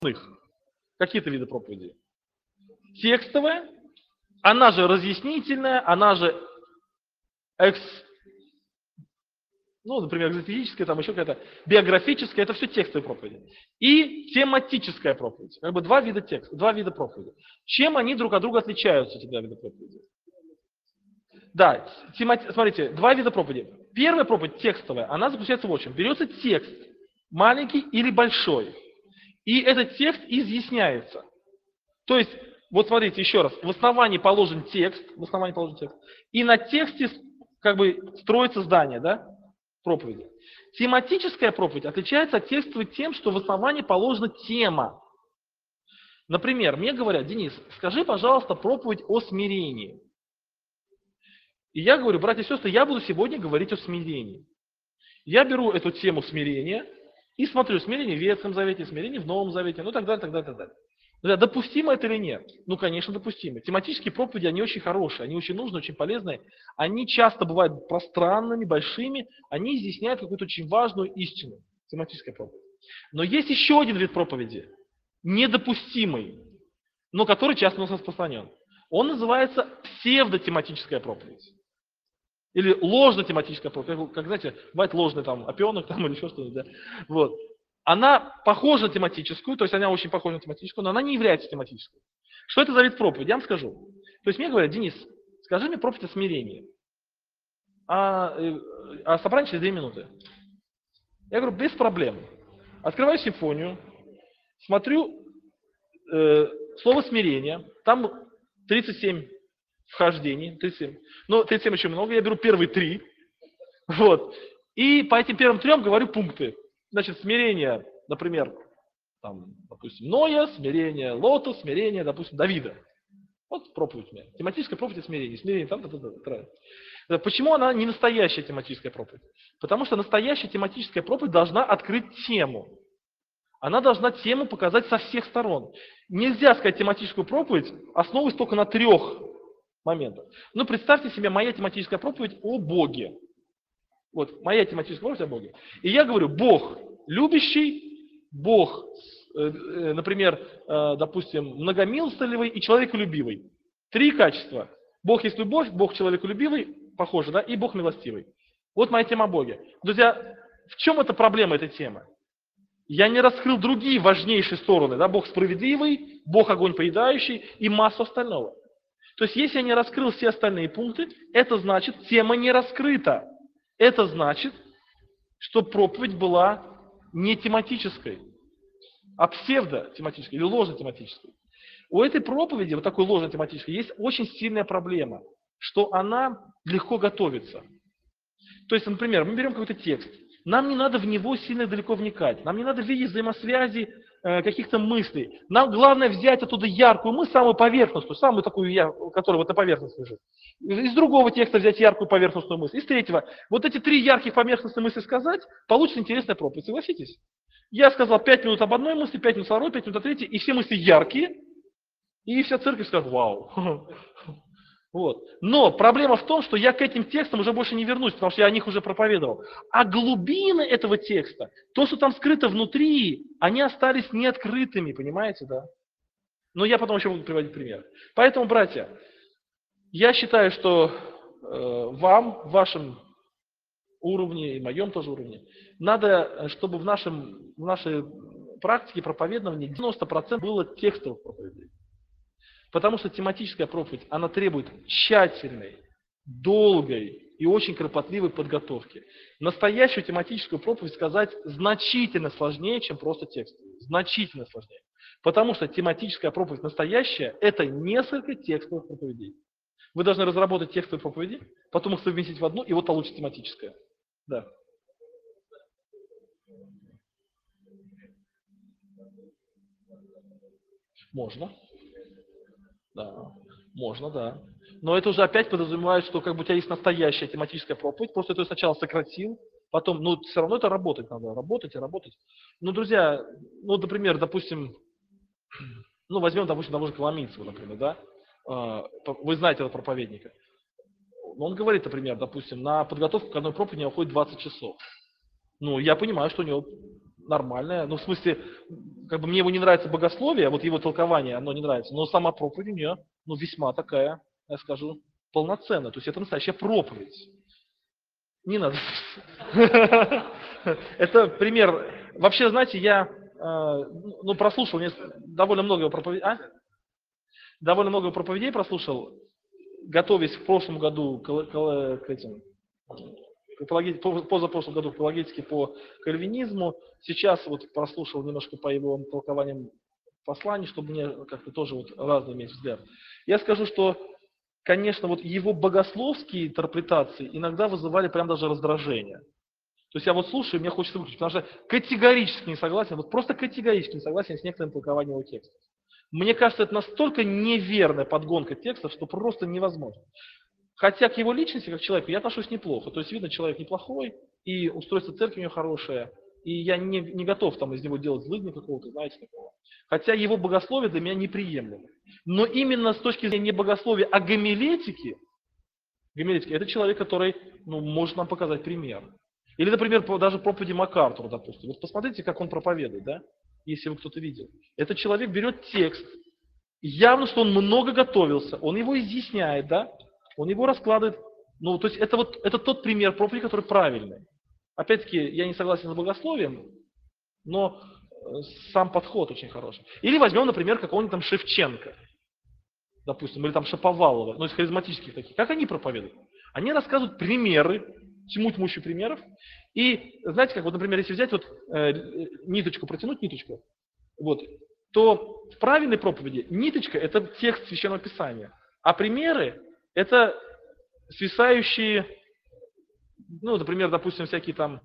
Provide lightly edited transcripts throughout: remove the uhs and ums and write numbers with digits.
Какие-то виды проповеди. Текстовая, она же разъяснительная, она же например, экзотическая, там еще какая-то биографическая, это все текстовые проповеди. И тематическая проповедь. Как бы два вида текста, два вида проповеди. Чем они друг от друга отличаются, эти два вида проповеди? Да, смотрите, два вида проповеди. Первая проповедь текстовая, она заключается в чем? Берется текст, маленький или большой, и этот текст изъясняется. То есть, вот смотрите, еще раз, в основании положен текст, и на тексте как бы строится здание, да, проповеди. Тематическая проповедь отличается от текстовой тем, что в основании положена тема. Например, мне говорят: Денис, скажи, пожалуйста, проповедь о смирении. И я говорю: братья и сестры, я буду сегодня говорить о смирении. Я беру эту тему смирения и смотрю: смирение в Ветхом Завете, смирение в Новом Завете, ну так далее, так далее, так далее. Допустимо это или нет? Ну, конечно, допустимо. Тематические проповеди, они очень хорошие, они очень нужны, очень полезные. Они часто бывают пространными, большими, они изъясняют какую-то очень важную истину. Тематическая проповедь. Но есть еще один вид проповеди, недопустимый, но который часто у нас распространен. Он называется псевдотематическая проповедь. Или ложно-тематическая проповедь. Как, знаете, бывает ложный там опенок там, или еще что-нибудь. Да? Вот. Она похожа на тематическую, то есть она очень похожа на тематическую, но она не является тематической. Что это за вид проповеди? Я вам скажу. То есть мне говорят: Денис, скажи мне проповедь о смирении. А собрание через 2 минуты. Я говорю: без проблем. Открываю симфонию, смотрю слово смирение, там 37 вхождений, 37. Но 37 очень много, я беру первые 3. Вот. И по этим первым 3 говорю пункты. Значит, смирение, например, там, допустим, Ноя, смирение Лота, смирение, допустим, Давида. Вот проповедь у меня. Тематическая проповедь о смирении. Смирение там, Почему она не настоящая тематическая проповедь? Потому что настоящая тематическая проповедь должна открыть тему. Она должна тему показать со всех сторон. Нельзя сказать тематическую проповедь, основываясь только на 3 моментах. Ну, представьте себе, моя тематическая проповедь о Боге. Вот, моя тематическая проповедь о Боге. И я говорю: Бог любящий, Бог, например, допустим, многомилостливый и человеколюбивый. 3 качества. Бог есть любовь, Бог человеколюбивый, похоже, да, и Бог милостивый. Вот моя тема о Боге. Друзья, в чем эта проблема этой темы? Я не раскрыл другие важнейшие стороны, да, Бог справедливый, Бог огонь поедающий и массу остального. То есть, если я не раскрыл все остальные пункты, это значит, тема не раскрыта. Это значит, что проповедь была не тематической, а псевдотематической или ложно-тематической. У этой проповеди, вот такой ложно-тематической, есть очень сильная проблема, что она легко готовится. То есть, например, мы берем какой-то текст, нам не надо в него сильно далеко вникать, нам не надо видеть взаимосвязи каких-то мыслей. Нам главное взять оттуда яркую мысль, самую поверхностную, самую такую, которая вот на поверхности лежит. Из другого текста взять яркую поверхностную мысль. Из третьего. Вот эти 3 ярких поверхностные мысли сказать, получится интересная проповедь. Согласитесь? Я сказал 5 минут об одной мысли, 5 минут о второй, 5 минут о третьей, и все мысли яркие, и вся церковь скажет: вау. Вот. Но проблема в том, что я к этим текстам уже больше не вернусь, потому что я о них уже проповедовал. А глубины этого текста, то, что там скрыто внутри, они остались неоткрытыми, понимаете, да? Но я потом еще буду приводить пример. Поэтому, братья, я считаю, что вам, в вашем уровне, и в моем тоже уровне, надо, чтобы в нашей практике проповедования 90% было текстовых проповедей. Потому что тематическая проповедь, она требует тщательной, долгой и очень кропотливой подготовки. Настоящую тематическую проповедь сказать значительно сложнее, чем просто текстовую. Значительно сложнее. Потому что тематическая проповедь настоящая – это несколько текстовых проповедей. Вы должны разработать текстовые проповеди, потом их совместить в одну, и вот получится тематическая. Да. Можно. Да, можно, да. Но это уже опять подразумевает, что как бы у тебя есть настоящая тематическая проповедь, просто ты сначала сократил, потом, ну, все равно это работать надо, работать и работать. Ну, друзья, ну, например, допустим, ну, возьмем, допустим, того же Коломийцева, например, да, вы знаете этого проповедника. Он говорит, например, допустим, на подготовку к одной проповеди уходит 20 часов. Ну, я понимаю, что у него нормальное. Ну, в смысле, как бы мне его не нравится богословие, вот его толкование, оно не нравится, но сама проповедь у нее, ну, весьма такая, я скажу, полноценная. То есть это настоящая проповедь. Не надо. Это пример. Вообще, знаете, я ну, прослушал довольно много проповедей. Довольно много проповедей прослушал, готовясь в прошлом году к этим, позапрошлом году апологетики по кальвинизму. Сейчас вот прослушал немножко по его толкованиям посланий, чтобы мне как-то тоже вот разный иметь взгляд. Я скажу, что, конечно, вот его богословские интерпретации иногда вызывали прям даже раздражение. То есть я вот слушаю, мне хочется выключить, потому что категорически не согласен, вот просто категорически не согласен с некоторым толкованием его текста. Мне кажется, это настолько неверная подгонка текстов, что просто невозможно. Хотя к его личности, как к человеку, я отношусь неплохо. То есть видно, человек неплохой, и устройство церкви у него хорошее, и я не готов там из него делать злыдня какого-то, знаете, такого. Хотя его богословие для меня неприемлемо. Но именно с точки зрения не богословия, а гомилетики, это человек, который может нам показать пример. Или, например, даже проповеди МакАртура, допустим. Вот посмотрите, как он проповедует, да? Если вы кто-то видел. Этот человек берет текст, явно, что он много готовился, он его изъясняет, да? Он его раскладывает. Ну, то есть это тот пример проповеди, который правильный. Опять-таки, я не согласен с богословием, но сам подход очень хороший. Или возьмем, например, какого-нибудь там Шевченко, допустим, или там Шаповалова, ну, из харизматических таких. Как они проповедуют? Они рассказывают примеры, тьму-тьмущих примеров. И знаете, как вот, например, если взять вот ниточку, протянуть ниточку, вот, то в правильной проповеди ниточка – это текст Священного Писания, а примеры – это свисающие, ну, например, допустим, всякие там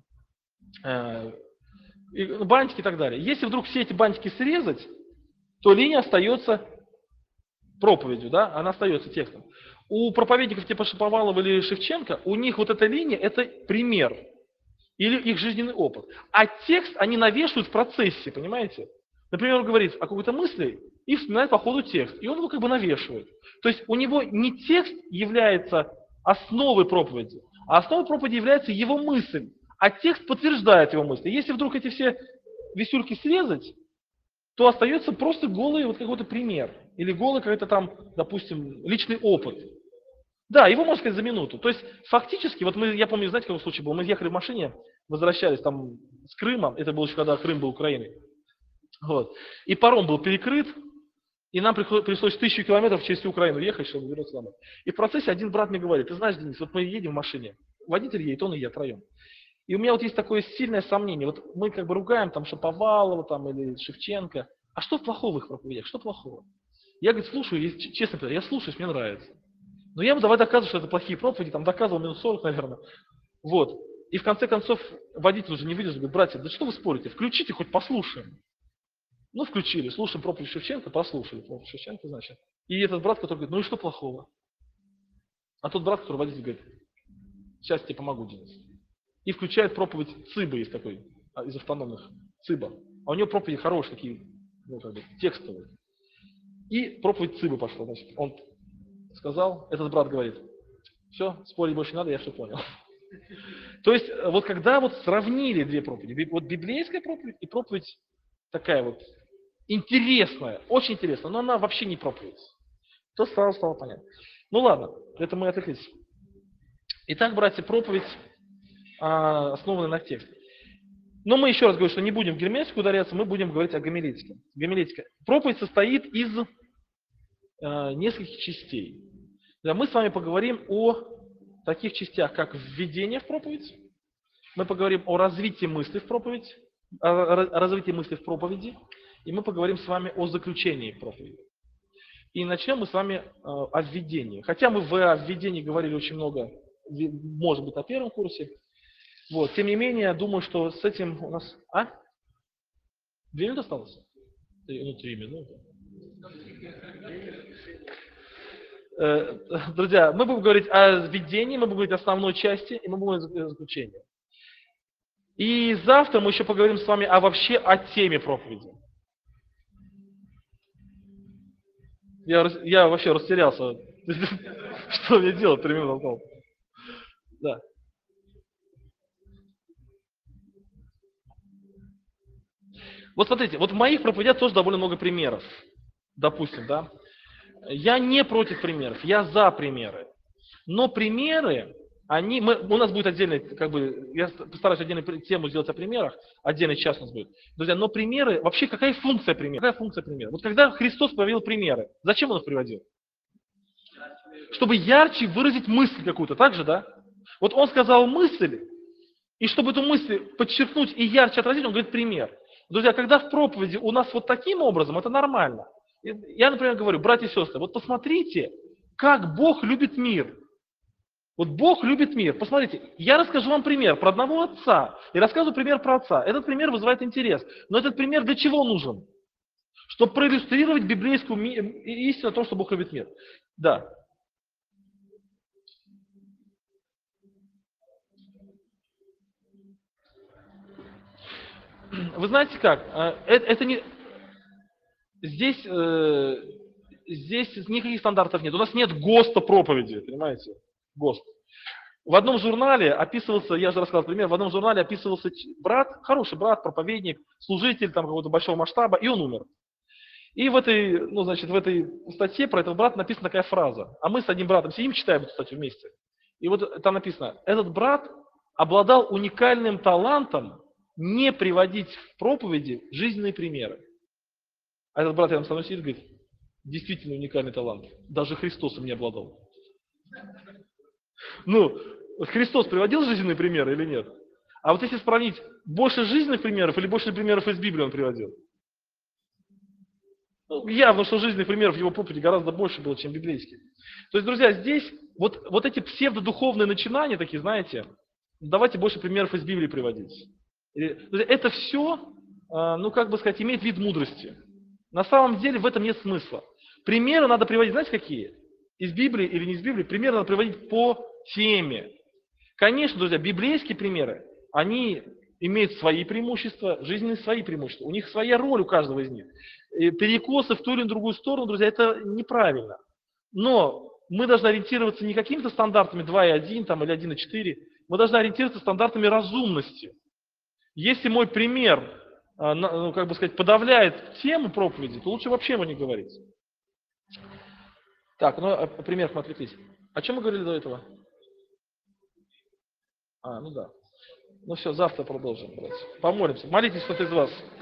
бантики и так далее. Если вдруг все эти бантики срезать, то линия остается проповедью, да, она остается текстом. У проповедников типа Шаповалова или Шевченко, у них вот эта линия – это пример или их жизненный опыт. А текст они навешивают в процессе, понимаете? Например, он говорит о какой-то мысли и вспоминает по ходу текст, и он его как бы навешивает. То есть у него не текст является основой проповеди, а основой проповеди является его мысль, а текст подтверждает его мысль. И если вдруг эти все висюльки срезать, то остается просто голый вот какой-то пример. Или голый какой-то там, допустим, личный опыт. Да, его можно сказать за минуту. То есть фактически, вот я помню, знаете, какой случай был? Мы ехали в машине, возвращались там с Крыма, это было еще когда Крым был Украиной. Вот. И паром был перекрыт, и нам пришлось 1000 километров через всю Украину ехать, чтобы вернуться домой. И в процессе один брат мне говорит: ты знаешь, Денис, вот мы едем в машине, водитель едет, он и я втроем. И у меня вот есть такое сильное сомнение, вот мы как бы ругаем там Шаповалова там, или Шевченко, а что плохого в их проповедях, что плохого? Я, говорит, слушаю, честно, я слушаю, мне нравится. Но я ему давай доказывать, что это плохие проповеди, там доказывал минут 40, наверное. Вот. И в конце концов водитель уже не выдержал, говорит: братья, да что вы спорите, включите, хоть послушаем. Ну, включили, слушаем проповедь Шевченко, послушали проповедь Шевченко, значит. И этот брат, который говорит: ну и что плохого? А тот брат, который водитель, говорит: сейчас я тебе помогу, Денис. И включает проповедь Цыба, есть такой, из автономных, Цыба. А у него проповеди хорошие, такие, ну, как бы, текстовые. И проповедь Цыба пошла, значит. Он сказал, этот брат говорит: все, спорить больше не надо, я все понял. То есть, вот когда вот сравнили две проповеди, вот библейская проповедь и проповедь такая вот интересная, очень интересная, но она вообще не проповедь, то сразу стало понятно. Ну ладно, это мы отвлеклись. Итак, братья, проповедь, основанная на тексте. Но мы еще раз говорим, что не будем в герменевтику ударяться, мы будем говорить о гомилетике. Гомилетика. Проповедь состоит из нескольких частей. Да, мы с вами поговорим о таких частях, как введение в проповедь. Мы поговорим о развитии мысли в проповедь, о развитии мысли в проповеди. И мы поговорим с вами о заключении проповеди. И начнем мы с вами о введении. Хотя мы о введении говорили очень много, может быть, на первом курсе. Вот. Тем не менее, думаю, что с этим у нас... 2 минуты осталось? 3 минуты. Друзья, мы будем говорить о введении, мы будем говорить о основной части, и мы будем говорить о заключении. И завтра мы еще поговорим с вами вообще о теме проповеди. Я вообще растерялся. Что мне делать 3 минуты осталось? Да. Вот смотрите, вот в моих проповедях тоже довольно много примеров. Допустим, да. Я не против примеров, я за примеры. Но примеры, у нас будет отдельный, я постараюсь отдельную тему сделать о примерах, отдельный час у нас будет. Друзья, но примеры, вообще какая функция примера? Какая функция примера? Вот когда Христос приводил примеры, зачем Он их приводил? Чтобы ярче выразить мысль какую-то, так же, да? Вот Он сказал мысль, и чтобы эту мысль подчеркнуть и ярче отразить, Он говорит пример. Друзья, когда в проповеди у нас вот таким образом, это нормально. Я, например, говорю, братья и сестры, вот посмотрите, как Бог любит мир. Вот Бог любит мир. Посмотрите, я расскажу вам пример про одного отца и рассказываю пример про отца. Этот пример вызывает интерес. Но этот пример для чего нужен? Чтобы проиллюстрировать библейскую истину о том, что Бог любит мир. Да. Вы знаете как? Это не... Здесь никаких стандартов нет. У нас нет ГОСТа проповеди, понимаете? ГОСТ. В одном журнале описывался, я же рассказал пример, в одном журнале описывался брат, хороший брат, проповедник, служитель там какого-то большого масштаба, и он умер. И в этой статье про этого брата написана такая фраза. А мы с одним братом сидим, читаем эту статью вместе. И вот там написано, этот брат обладал уникальным талантом не приводить в проповеди жизненные примеры. А этот брат рядом со мной сидит и говорит, действительно уникальный талант. Даже Христос им не обладал. Ну, Христос приводил жизненные примеры или нет? А вот если сравнить, больше жизненных примеров или больше примеров из Библии он приводил? Ну, явно, что жизненных примеров в его проповеди гораздо больше было, чем библейских. То есть, друзья, здесь вот эти псевдодуховные начинания такие, знаете, давайте больше примеров из Библии приводить. Это все, имеет вид мудрости. На самом деле в этом нет смысла. Примеры надо приводить, знаете, какие? Из Библии или не из Библии, примеры надо приводить по теме. Конечно, друзья, библейские примеры, они имеют свои преимущества, жизненные свои преимущества. У них своя роль у каждого из них. И перекосы в ту или другую сторону, друзья, это неправильно. Но мы должны ориентироваться не какими-то стандартами 2,1 там, или 1,4, мы должны ориентироваться стандартами разумности. Если мой пример, подавляет тему проповеди, то лучше вообще его не говорить. Так, пример, смотрите. О чем мы говорили до этого? Ну да. Ну все, завтра продолжим, братья. Помолимся. Молитесь, кто-то из вас.